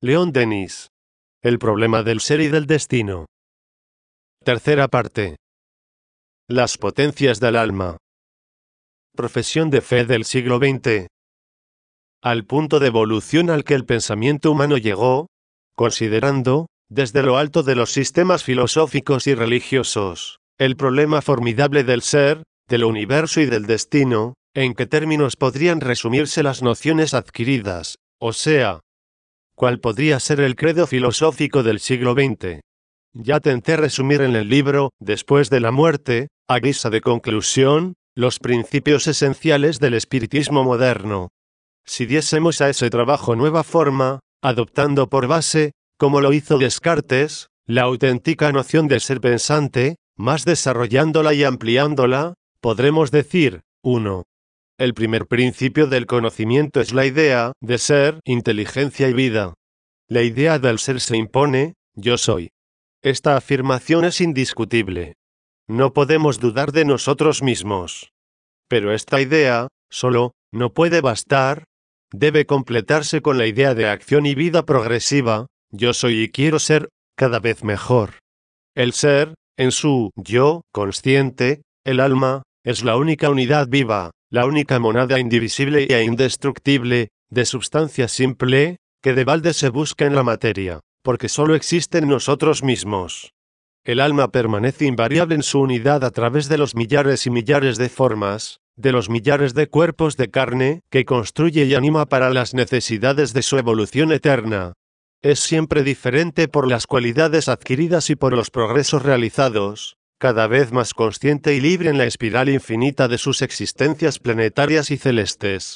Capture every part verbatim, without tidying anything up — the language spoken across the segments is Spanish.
Leon Denis. El problema del ser y del destino. Tercera parte. Las potencias del alma. Profesión de fe del siglo veinte. Al punto de evolución al que el pensamiento humano llegó, considerando, desde lo alto de los sistemas filosóficos y religiosos, el problema formidable del ser, del universo y del destino, ¿en qué términos podrían resumirse las nociones adquiridas? O sea, ¿cuál podría ser el credo filosófico del siglo veinte? Ya tenté resumir en el libro, Después de la muerte, a guisa de conclusión, los principios esenciales del espiritismo moderno. Si diésemos a ese trabajo nueva forma, adoptando por base, como lo hizo Descartes, la auténtica noción de ser pensante, más desarrollándola y ampliándola, podremos decir, uno. El primer principio del conocimiento es la idea de ser, inteligencia y vida. La idea del ser se impone, yo soy. Esta afirmación es indiscutible. No podemos dudar de nosotros mismos. Pero esta idea, solo, no puede bastar, debe completarse con la idea de acción y vida progresiva, yo soy y quiero ser, cada vez mejor. El ser, en su yo consciente, el alma, es la única unidad viva, la única monada indivisible e indestructible, de substancia simple, que de balde se busca en la materia, porque solo existe en nosotros mismos. El alma permanece invariable en su unidad a través de los millares y millares de formas, de los millares de cuerpos de carne, que construye y anima para las necesidades de su evolución eterna. Es siempre diferente por las cualidades adquiridas y por los progresos realizados, cada vez más consciente y libre en la espiral infinita de sus existencias planetarias y celestes.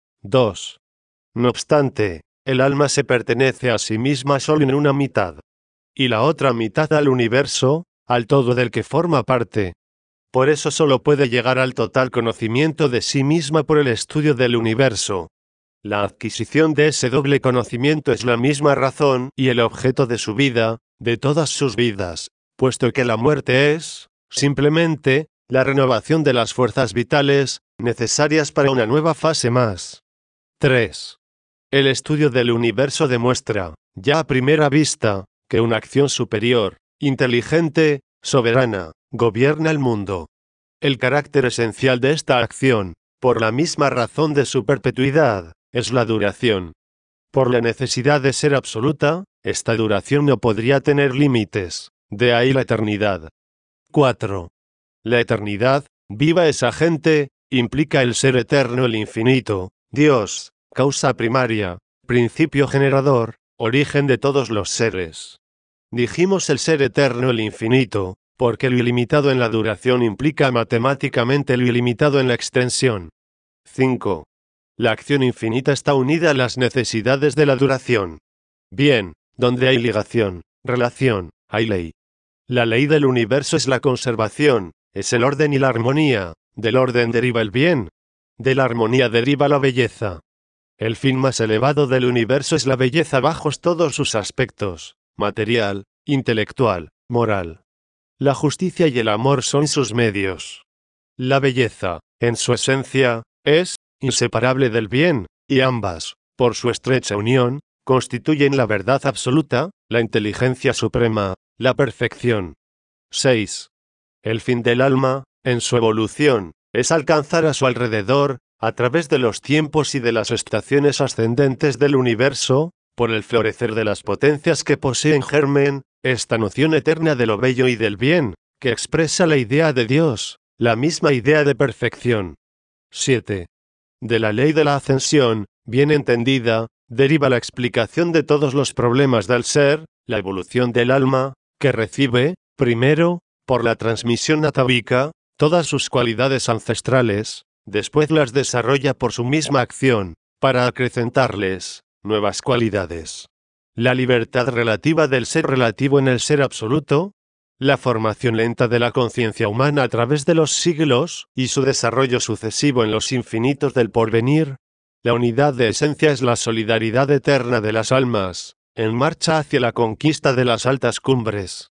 dos. No obstante, el alma se pertenece a sí misma solo en una mitad, y la otra mitad al universo, al todo del que forma parte. Por eso solo puede llegar al total conocimiento de sí misma por el estudio del universo. La adquisición de ese doble conocimiento es la misma razón y el objeto de su vida, de todas sus vidas, puesto que la muerte es, simplemente, la renovación de las fuerzas vitales, necesarias para una nueva fase más. tres. El estudio del universo demuestra, ya a primera vista, que una acción superior, inteligente, soberana, gobierna el mundo. El carácter esencial de esta acción, por la misma razón de su perpetuidad, es la duración. Por la necesidad de ser absoluta, esta duración no podría tener límites, de ahí la eternidad. cuatro. La eternidad, viva esa gente, implica el ser eterno, el infinito, Dios, causa primaria, principio generador, origen de todos los seres. Dijimos el ser eterno, el infinito, porque lo ilimitado en la duración implica matemáticamente lo ilimitado en la extensión. cinco. La acción infinita está unida a las necesidades de la duración. Bien, donde hay ligación, relación, hay ley. La ley del universo es la conservación, es el orden y la armonía, del orden deriva el bien, de la armonía deriva la belleza. El fin más elevado del universo es la belleza bajo todos sus aspectos, material, intelectual, moral. La justicia y el amor son sus medios. La belleza, en su esencia, es inseparable del bien, y ambas, por su estrecha unión, constituyen la verdad absoluta, la inteligencia suprema, la perfección. seis. El fin del alma, en su evolución, es alcanzar a su alrededor, a través de los tiempos y de las estaciones ascendentes del universo, por el florecer de las potencias que poseen germen, esta noción eterna de lo bello y del bien, que expresa la idea de Dios, la misma idea de perfección. siete. De la ley de la ascensión, bien entendida, deriva la explicación de todos los problemas del ser, la evolución del alma, que recibe, primero, por la transmisión atávica, todas sus cualidades ancestrales, después las desarrolla por su misma acción, para acrecentarles nuevas cualidades. La libertad relativa del ser relativo en el ser absoluto, la formación lenta de la conciencia humana a través de los siglos, y su desarrollo sucesivo en los infinitos del porvenir. La unidad de esencia es la solidaridad eterna de las almas, en marcha hacia la conquista de las altas cumbres.